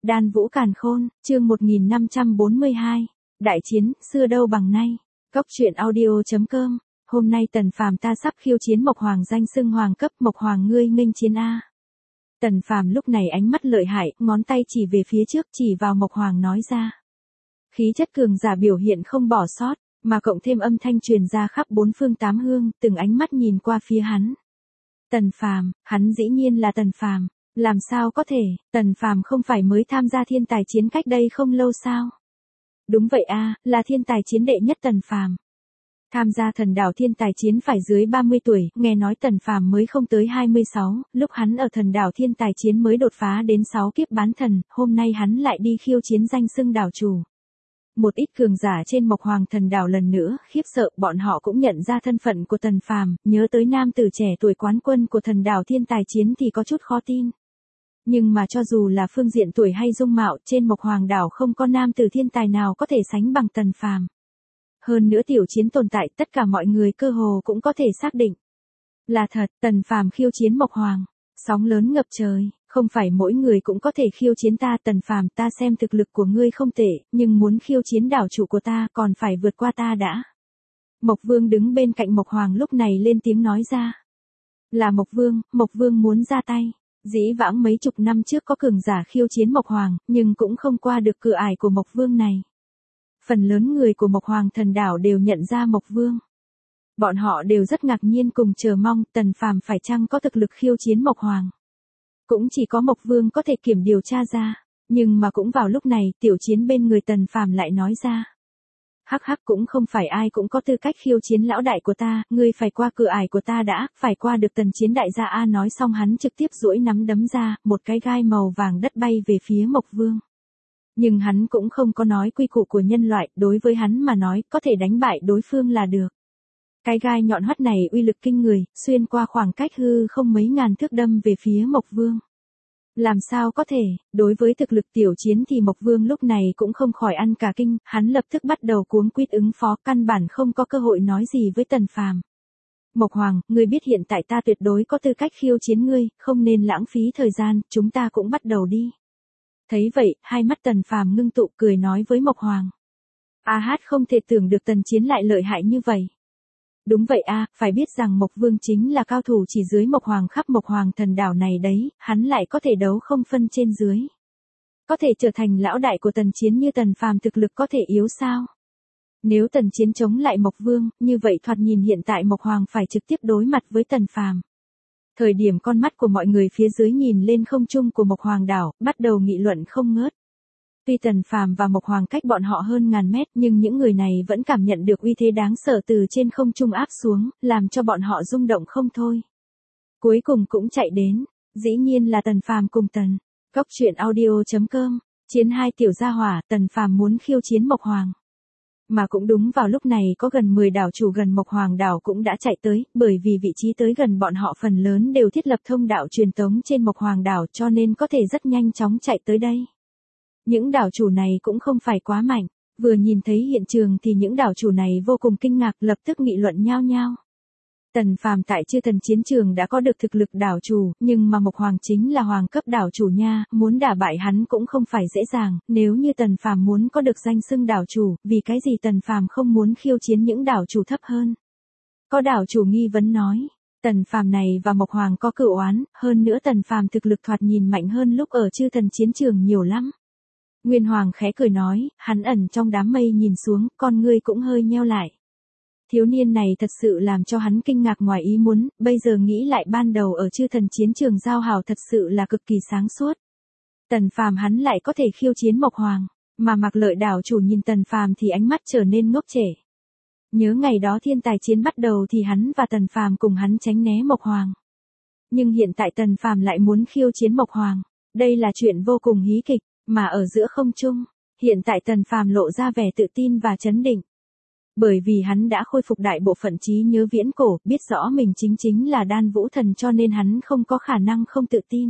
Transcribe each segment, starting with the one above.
Đan Vũ Càn Khôn, chương 1542. Đại chiến, xưa đâu bằng nay. Cốc truyện audio.com. Hôm nay Tần Phàm ta sắp khiêu chiến Mộc Hoàng danh xưng hoàng cấp, Mộc Hoàng ngươi nghênh chiến a. Tần Phàm lúc này ánh mắt lợi hại, ngón tay chỉ về phía trước, chỉ vào Mộc Hoàng nói ra. Khí chất cường giả biểu hiện không bỏ sót, mà cộng thêm âm thanh truyền ra khắp bốn phương tám hướng, từng ánh mắt nhìn qua phía hắn. Tần Phàm, hắn dĩ nhiên là Tần Phàm. Làm sao có thể, Tần Phàm không phải mới tham gia thiên tài chiến cách đây không lâu sao? Đúng vậy a, là thiên tài chiến đệ nhất Tần Phàm. Tham gia thần đảo thiên tài chiến phải dưới 30 tuổi, nghe nói Tần Phàm mới không tới 26, lúc hắn ở thần đảo thiên tài chiến mới đột phá đến 6 kiếp bán thần, hôm nay hắn lại đi khiêu chiến danh xưng đảo chủ. Một ít cường giả trên Mộc Hoàng thần đảo lần nữa, khiếp sợ, bọn họ cũng nhận ra thân phận của Tần Phàm, nhớ tới nam tử trẻ tuổi quán quân của thần đảo thiên tài chiến thì có chút khó tin. Nhưng mà cho dù là phương diện tuổi hay dung mạo, trên Mộc Hoàng đảo không có nam tử thiên tài nào có thể sánh bằng Tần Phàm. Hơn nữa tiểu chiến tồn tại, tất cả mọi người cơ hồ cũng có thể xác định. Là thật, Tần Phàm khiêu chiến Mộc Hoàng. Sóng lớn ngập trời, không phải mỗi người cũng có thể khiêu chiến ta. Tần Phàm, ta xem thực lực của ngươi không tệ, nhưng muốn khiêu chiến đảo chủ của ta còn phải vượt qua ta đã. Mộc Vương đứng bên cạnh Mộc Hoàng lúc này lên tiếng nói ra. Là Mộc Vương muốn ra tay. Dĩ vãng mấy chục năm trước có cường giả khiêu chiến Mộc Hoàng, nhưng cũng không qua được cửa ải của Mộc Vương này. Phần lớn người của Mộc Hoàng thần đảo đều nhận ra Mộc Vương. Bọn họ đều rất ngạc nhiên cùng chờ mong Tần Phàm phải chăng có thực lực khiêu chiến Mộc Hoàng. Cũng chỉ có Mộc Vương có thể kiểm điều tra ra, nhưng mà cũng vào lúc này tiểu chiến bên người Tần Phàm lại nói ra. Hắc hắc, cũng không phải ai cũng có tư cách khiêu chiến lão đại của ta, ngươi phải qua cửa ải của ta đã, phải qua được Tần chiến đại gia a. Nói xong hắn trực tiếp duỗi nắm đấm ra, một cái gai màu vàng đất bay về phía Mộc Vương. Nhưng hắn cũng không có nói quy củ của nhân loại, đối với hắn mà nói, có thể đánh bại đối phương là được. Cái gai nhọn hoắt này uy lực kinh người, xuyên qua khoảng cách hư không mấy ngàn thước đâm về phía Mộc Vương. Làm sao có thể, đối với thực lực tiểu chiến thì Mộc Vương lúc này cũng không khỏi ăn cả kinh, hắn lập tức bắt đầu cuống quýt ứng phó, căn bản không có cơ hội nói gì với Tần Phàm. Mộc Hoàng, ngươi biết hiện tại ta tuyệt đối có tư cách khiêu chiến ngươi, không nên lãng phí thời gian, chúng ta cũng bắt đầu đi. Thấy vậy, hai mắt Tần Phàm ngưng tụ cười nói với Mộc Hoàng. A hát, không thể tưởng được Tần chiến lại lợi hại như vậy. Đúng vậy a, phải biết rằng Mộc Vương chính là cao thủ chỉ dưới Mộc Hoàng khắp Mộc Hoàng thần đảo này đấy, hắn lại có thể đấu không phân trên dưới. Có thể trở thành lão đại của Tần chiến như Tần Phàm thực lực có thể yếu sao? Nếu Tần chiến chống lại Mộc Vương, như vậy thoạt nhìn hiện tại Mộc Hoàng phải trực tiếp đối mặt với Tần Phàm. Thời điểm con mắt của mọi người phía dưới nhìn lên không trung của Mộc Hoàng đảo, bắt đầu nghị luận không ngớt. Tuy Tần Phàm và Mộc Hoàng cách bọn họ hơn ngàn mét, nhưng những người này vẫn cảm nhận được uy thế đáng sợ từ trên không trung áp xuống, làm cho bọn họ rung động không thôi. Cuối cùng cũng chạy đến, dĩ nhiên là Tần Phàm cùng Tần. Cốc truyện audio.com. Chiến hai tiểu gia hỏa, Tần Phàm muốn khiêu chiến Mộc Hoàng. Mà cũng đúng vào lúc này có gần 10 đảo chủ gần Mộc Hoàng đảo cũng đã chạy tới, bởi vì vị trí tới gần bọn họ phần lớn đều thiết lập thông đạo truyền tống trên Mộc Hoàng đảo cho nên có thể rất nhanh chóng chạy tới đây. Những đảo chủ này cũng không phải quá mạnh, vừa nhìn thấy hiện trường thì những đảo chủ này vô cùng kinh ngạc, lập tức nghị luận nhao nhao. Tần Phàm tại chư thần chiến trường đã có được thực lực đảo chủ, nhưng mà Mộc Hoàng chính là hoàng cấp đảo chủ nha, muốn đả bại hắn cũng không phải dễ dàng, nếu như Tần Phàm muốn có được danh xưng đảo chủ, vì cái gì Tần Phàm không muốn khiêu chiến những đảo chủ thấp hơn? Có đảo chủ nghi vấn nói, Tần Phàm này và Mộc Hoàng có cửu oán, hơn nữa Tần Phàm thực lực thoạt nhìn mạnh hơn lúc ở chư thần chiến trường nhiều lắm. Nguyên Hoàng khẽ cười nói, hắn ẩn trong đám mây nhìn xuống, con ngươi cũng hơi nheo lại. Thiếu niên này thật sự làm cho hắn kinh ngạc ngoài ý muốn, bây giờ nghĩ lại ban đầu ở chư thần chiến trường giao hảo thật sự là cực kỳ sáng suốt. Tần Phàm hắn lại có thể khiêu chiến Mộc Hoàng, mà Mạc Lợi đảo chủ nhìn Tần Phàm thì ánh mắt trở nên ngốc trệ. Nhớ ngày đó thiên tài chiến bắt đầu thì hắn và Tần Phàm cùng hắn tránh né Mộc Hoàng. Nhưng hiện tại Tần Phàm lại muốn khiêu chiến Mộc Hoàng, đây là chuyện vô cùng hí kịch. Mà ở giữa không trung, hiện tại Tần Phàm lộ ra vẻ tự tin và chấn định. Bởi vì hắn đã khôi phục đại bộ phận trí nhớ viễn cổ, biết rõ mình chính là Đan Vũ Thần cho nên hắn không có khả năng không tự tin.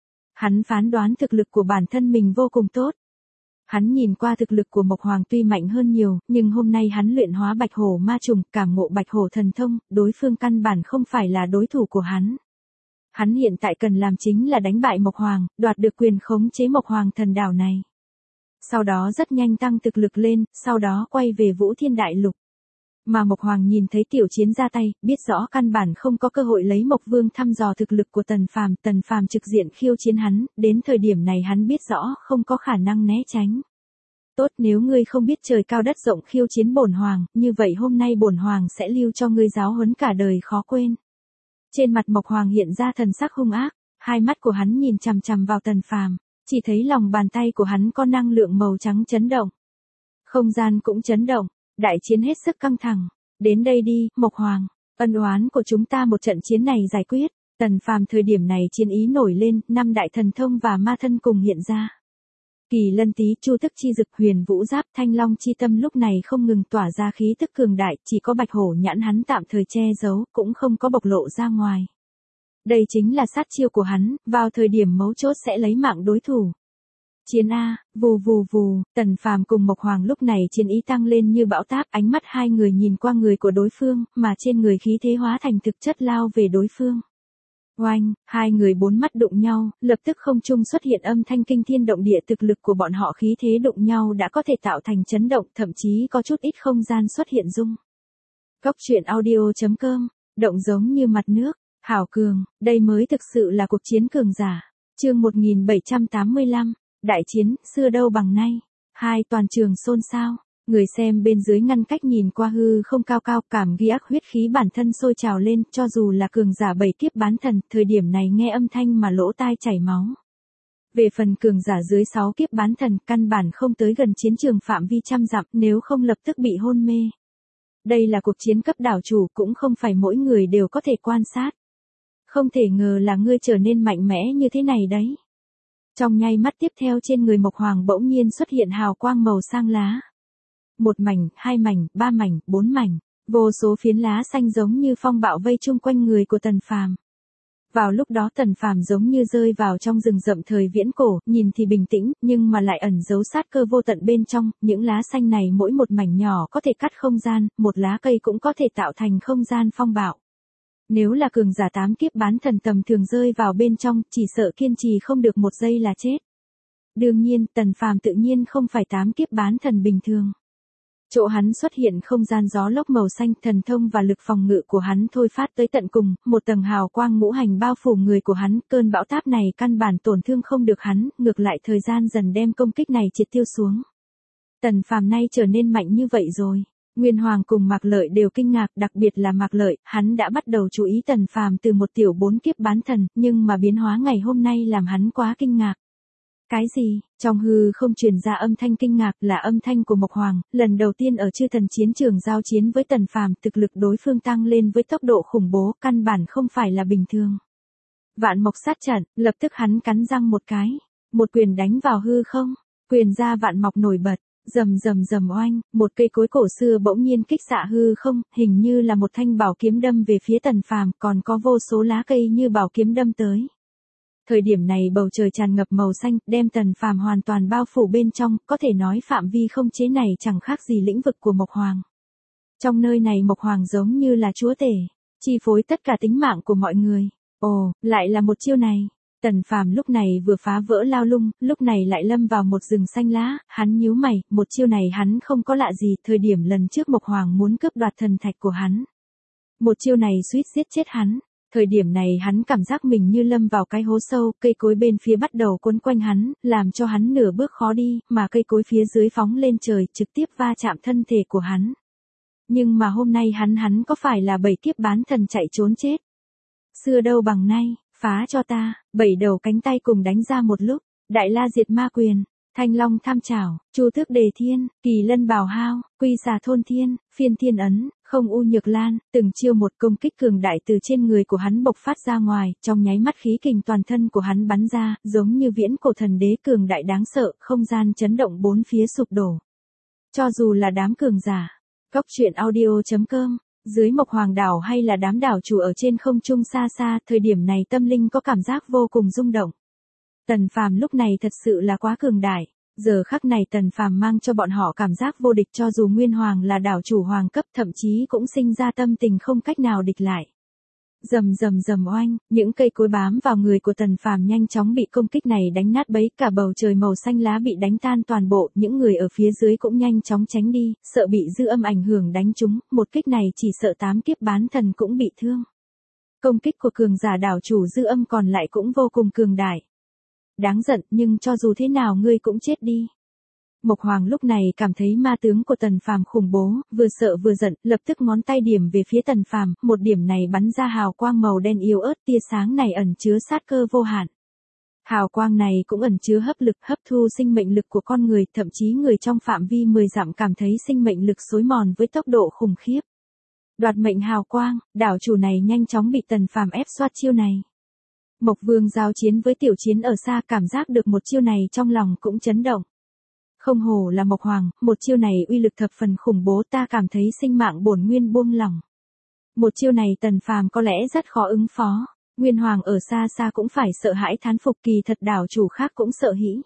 Hắn phán đoán thực lực của bản thân mình vô cùng tốt. Hắn nhìn qua thực lực của Mộc Hoàng tuy mạnh hơn nhiều, nhưng hôm nay hắn luyện hóa Bạch Hổ ma trùng, cảm ngộ Bạch Hổ thần thông, đối phương căn bản không phải là đối thủ của hắn. Hắn hiện tại cần làm chính là đánh bại Mộc Hoàng, đoạt được quyền khống chế Mộc Hoàng thần đảo này. Sau đó rất nhanh tăng thực lực lên, sau đó quay về Vũ Thiên Đại Lục. Mà Mộc Hoàng nhìn thấy Tiểu Chiến ra tay, biết rõ căn bản không có cơ hội lấy Mộc Vương thăm dò thực lực của Tần Phàm trực diện khiêu chiến hắn, đến thời điểm này hắn biết rõ không có khả năng né tránh. Tốt, nếu ngươi không biết trời cao đất rộng khiêu chiến bổn hoàng, như vậy hôm nay bổn hoàng sẽ lưu cho ngươi giáo huấn cả đời khó quên. Trên mặt Mộc Hoàng hiện ra thần sắc hung ác, hai mắt của hắn nhìn chằm chằm vào Tần Phàm, chỉ thấy lòng bàn tay của hắn có năng lượng màu trắng chấn động. Không gian cũng chấn động, đại chiến hết sức căng thẳng. Đến đây đi, Mộc Hoàng, ân oán của chúng ta một trận chiến này giải quyết. Tần Phàm thời điểm này chiến ý nổi lên, 5 đại thần thông và ma thân cùng hiện ra. Kỳ Lân Tý, Chu Tức Chi Dực, Huyền Vũ Giáp, Thanh Long Chi Tâm lúc này không ngừng tỏa ra khí tức cường đại, chỉ có Bạch Hổ Nhãn hắn tạm thời che giấu, cũng không có bộc lộ ra ngoài. Đây chính là sát chiêu của hắn, vào thời điểm mấu chốt sẽ lấy mạng đối thủ. Chiến A, vù vù vù, Tần Phàm cùng Mộc Hoàng lúc này chiến ý tăng lên như bão táp, ánh mắt hai người nhìn qua người của đối phương, mà trên người khí thế hóa thành thực chất lao về đối phương. Oanh, hai người bốn mắt đụng nhau, lập tức không trung xuất hiện âm thanh kinh thiên động địa, thực lực của bọn họ khí thế đụng nhau đã có thể tạo thành chấn động, thậm chí có chút ít không gian xuất hiện rung. Cốc truyện audio.com, động giống như mặt nước, hảo cường, đây mới thực sự là cuộc chiến cường giả. Chương 1785, đại chiến, xưa đâu bằng nay. Hai toàn trường xôn xao. Người xem bên dưới ngăn cách nhìn qua hư không cao cao, cảm ghi ác huyết khí bản thân sôi trào lên, cho dù là cường giả 7 kiếp bán thần, thời điểm này nghe âm thanh mà lỗ tai chảy máu. Về phần cường giả dưới 6 kiếp bán thần, căn bản không tới gần chiến trường phạm vi trăm dặm, nếu không lập tức bị hôn mê. Đây là cuộc chiến cấp đảo chủ, cũng không phải mỗi người đều có thể quan sát. Không thể ngờ là ngươi trở nên mạnh mẽ như thế này đấy. Trong nháy mắt tiếp theo trên người Mộc Hoàng bỗng nhiên xuất hiện hào quang màu sang lá. 1 mảnh, 2 mảnh, 3 mảnh, 4 mảnh, vô số phiến lá xanh giống như phong bạo vây chung quanh người của Tần Phàm. Vào lúc đó Tần Phàm giống như rơi vào trong rừng rậm thời viễn cổ, nhìn thì bình tĩnh, nhưng mà lại ẩn giấu sát cơ vô tận bên trong, những lá xanh này mỗi một mảnh nhỏ có thể cắt không gian, một lá cây cũng có thể tạo thành không gian phong bạo. Nếu là cường giả 8 kiếp bán thần tầm thường rơi vào bên trong, chỉ sợ kiên trì không được 1 giây là chết. Đương nhiên, Tần Phàm tự nhiên không phải 8 kiếp bán thần bình thường. Chỗ hắn xuất hiện không gian gió lốc màu xanh, thần thông và lực phòng ngự của hắn thôi phát tới tận cùng, một tầng hào quang ngũ hành bao phủ người của hắn, cơn bão táp này căn bản tổn thương không được hắn, ngược lại thời gian dần đem công kích này triệt tiêu xuống. Tần Phàm nay trở nên mạnh như vậy rồi. Nguyên Hoàng cùng Mạc Lợi đều kinh ngạc, đặc biệt là Mạc Lợi, hắn đã bắt đầu chú ý Tần Phàm từ một tiểu 4 kiếp bán thần, nhưng mà biến hóa ngày hôm nay làm hắn quá kinh ngạc. Cái gì? Trong hư không truyền ra âm thanh kinh ngạc, là âm thanh của Mộc Hoàng, lần đầu tiên ở chư thần chiến trường giao chiến với Tần Phàm, thực lực đối phương tăng lên với tốc độ khủng bố, căn bản không phải là bình thường. Vạn Mộc sát trận, lập tức hắn cắn răng một cái, một quyền đánh vào hư không, quyền ra Vạn Mộc nổi bật. Rầm rầm rầm oanh, một cây cối cổ xưa bỗng nhiên kích xạ hư không, hình như là một thanh bảo kiếm đâm về phía Tần Phàm, còn có vô số lá cây như bảo kiếm đâm tới. Thời điểm này bầu trời tràn ngập màu xanh, đem Tần Phàm hoàn toàn bao phủ bên trong, có thể nói phạm vi không chế này chẳng khác gì lĩnh vực của Mộc Hoàng. Trong nơi này Mộc Hoàng giống như là chúa tể, chi phối tất cả tính mạng của mọi người. Ồ, lại là một chiêu này. Tần Phàm lúc này vừa phá vỡ lao lung, lúc này lại lâm vào một rừng xanh lá, hắn nhíu mày, một chiêu này hắn không có lạ gì, thời điểm lần trước Mộc Hoàng muốn cướp đoạt thần thạch của hắn. Một chiêu này suýt giết chết hắn, thời điểm này hắn cảm giác mình như lâm vào cái hố sâu, cây cối bên phía bắt đầu quấn quanh hắn, làm cho hắn nửa bước khó đi, mà cây cối phía dưới phóng lên trời, trực tiếp va chạm thân thể của hắn. Nhưng mà hôm nay hắn có phải là 7 kiếp bán thần chạy trốn chết? Xưa đâu bằng nay. Phá cho ta, 7 đầu cánh tay cùng đánh ra một lúc, Đại La Diệt Ma Quyền, Thanh Long Tham Chảo, Chu Tước Đề Thiên, Kỳ Lân Bào Hao, Quy Xà Thôn Thiên, Phiên Thiên Ấn, Không U Nhược Lan, từng chiêu một công kích cường đại từ trên người của hắn bộc phát ra ngoài, trong nháy mắt khí kình toàn thân của hắn bắn ra, giống như viễn cổ thần đế cường đại đáng sợ, không gian chấn động bốn phía sụp đổ. Cho dù là đám cường giả, Cốc truyện audio.com, dưới Mộc Hoàng đảo hay là đám đảo chủ ở trên không trung xa xa, thời điểm này tâm linh có cảm giác vô cùng rung động. Tần Phàm lúc này thật sự là quá cường đại, giờ khắc này Tần Phàm mang cho bọn họ cảm giác vô địch, cho dù Nguyên Hoàng là đảo chủ hoàng cấp, thậm chí cũng sinh ra tâm tình không cách nào địch lại. Rầm rầm rầm oanh, những cây cối bám vào người của Tần Phàm nhanh chóng bị công kích này đánh nát bấy, cả bầu trời màu xanh lá bị đánh tan toàn bộ, những người ở phía dưới cũng nhanh chóng tránh đi, sợ bị dư âm ảnh hưởng đánh trúng, một kích này chỉ sợ 8 kiếp bán thần cũng bị thương. Công kích của cường giả đảo chủ dư âm còn lại cũng vô cùng cường đại. Đáng giận, nhưng cho dù thế nào ngươi cũng chết đi. Mộc Hoàng lúc này cảm thấy ma tướng của Tần Phàm khủng bố, vừa sợ vừa giận, lập tức ngón tay điểm về phía Tần Phàm, một điểm này bắn ra hào quang màu đen yếu ớt, tia sáng này ẩn chứa sát cơ vô hạn. Hào quang này cũng ẩn chứa hấp lực, hấp thu sinh mệnh lực của con người, thậm chí người trong phạm vi 10 dặm cảm thấy sinh mệnh lực xối mòn với tốc độ khủng khiếp. Đoạt mệnh hào quang, đảo chủ này nhanh chóng bị Tần Phàm ép xoát chiêu này. Mộc Vương giao chiến với Tiểu Chiến ở xa, cảm giác được một chiêu này trong lòng cũng chấn động. Không hổ là Mộc Hoàng, một chiêu này uy lực thập phần khủng bố, ta cảm thấy sinh mạng bổn nguyên buông lỏng. Một chiêu này Tần Phàm có lẽ rất khó ứng phó. Nguyên Hoàng ở xa xa cũng phải sợ hãi thán phục, kỳ thật đảo chủ khác cũng sợ hãi.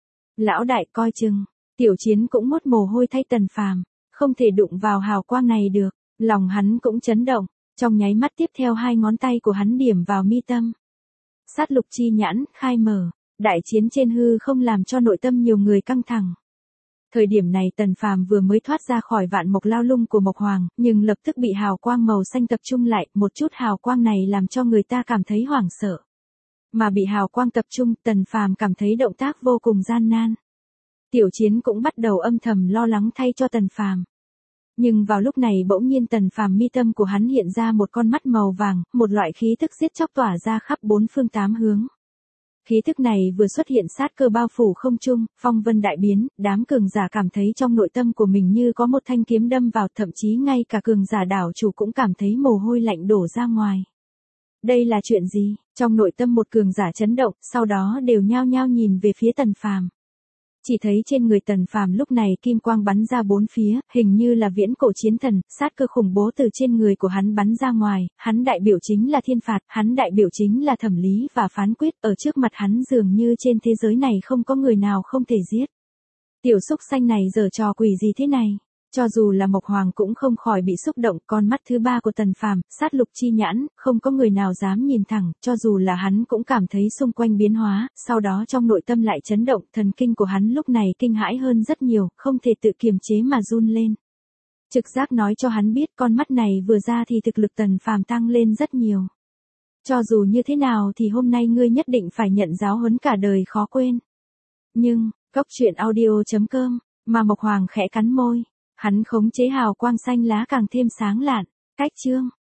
Lão đại coi chừng, Tiểu Chiến cũng mốt mồ hôi thay Tần Phàm, không thể đụng vào hào quang này được, lòng hắn cũng chấn động, trong nháy mắt tiếp theo hai ngón tay của hắn điểm vào mi tâm. Sát lục chi nhãn khai mở, đại chiến trên hư không làm cho nội tâm nhiều người căng thẳng. Thời điểm này Tần Phàm vừa mới thoát ra khỏi vạn mộc lao lung của Mộc Hoàng, nhưng lập tức bị hào quang màu xanh tập trung lại, một chút hào quang này làm cho người ta cảm thấy hoảng sợ. Mà bị hào quang tập trung, Tần Phàm cảm thấy động tác vô cùng gian nan. Tiểu Chiến cũng bắt đầu âm thầm lo lắng thay cho Tần Phàm. Nhưng vào lúc này bỗng nhiên Tần Phàm mi tâm của hắn hiện ra một con mắt màu vàng, một loại khí tức giết chóc tỏa ra khắp bốn phương tám hướng. Khí tức này vừa xuất hiện sát cơ bao phủ không trung, phong vân đại biến, đám cường giả cảm thấy trong nội tâm của mình như có một thanh kiếm đâm vào, thậm chí ngay cả cường giả đảo chủ cũng cảm thấy mồ hôi lạnh đổ ra ngoài. Đây là chuyện gì? Trong nội tâm một cường giả chấn động, sau đó đều nhao nhao nhìn về phía Tần Phàm. Chỉ thấy trên người Tần Phàm lúc này kim quang bắn ra bốn phía, hình như là viễn cổ chiến thần, sát cơ khủng bố từ trên người của hắn bắn ra ngoài, hắn đại biểu chính là thiên phạt, hắn đại biểu chính là thẩm lý và phán quyết, ở trước mặt hắn dường như trên thế giới này không có người nào không thể giết. Tiểu xúc xanh này giở trò quỷ gì thế này? Cho dù là Mộc Hoàng cũng không khỏi bị xúc động, con mắt thứ ba của Tần Phàm, sát lục chi nhãn, không có người nào dám nhìn thẳng, cho dù là hắn cũng cảm thấy xung quanh biến hóa, sau đó trong nội tâm lại chấn động, thần kinh của hắn lúc này kinh hãi hơn rất nhiều, không thể tự kiềm chế mà run lên. Trực giác nói cho hắn biết con mắt này vừa ra thì thực lực Tần Phàm tăng lên rất nhiều. Cho dù như thế nào thì hôm nay ngươi nhất định phải nhận giáo huấn cả đời khó quên. Nhưng, Goctruyện.audio.com, mà Mộc Hoàng khẽ cắn môi. Hắn khống chế hào quang xanh lá càng thêm sáng lạn. Cách chương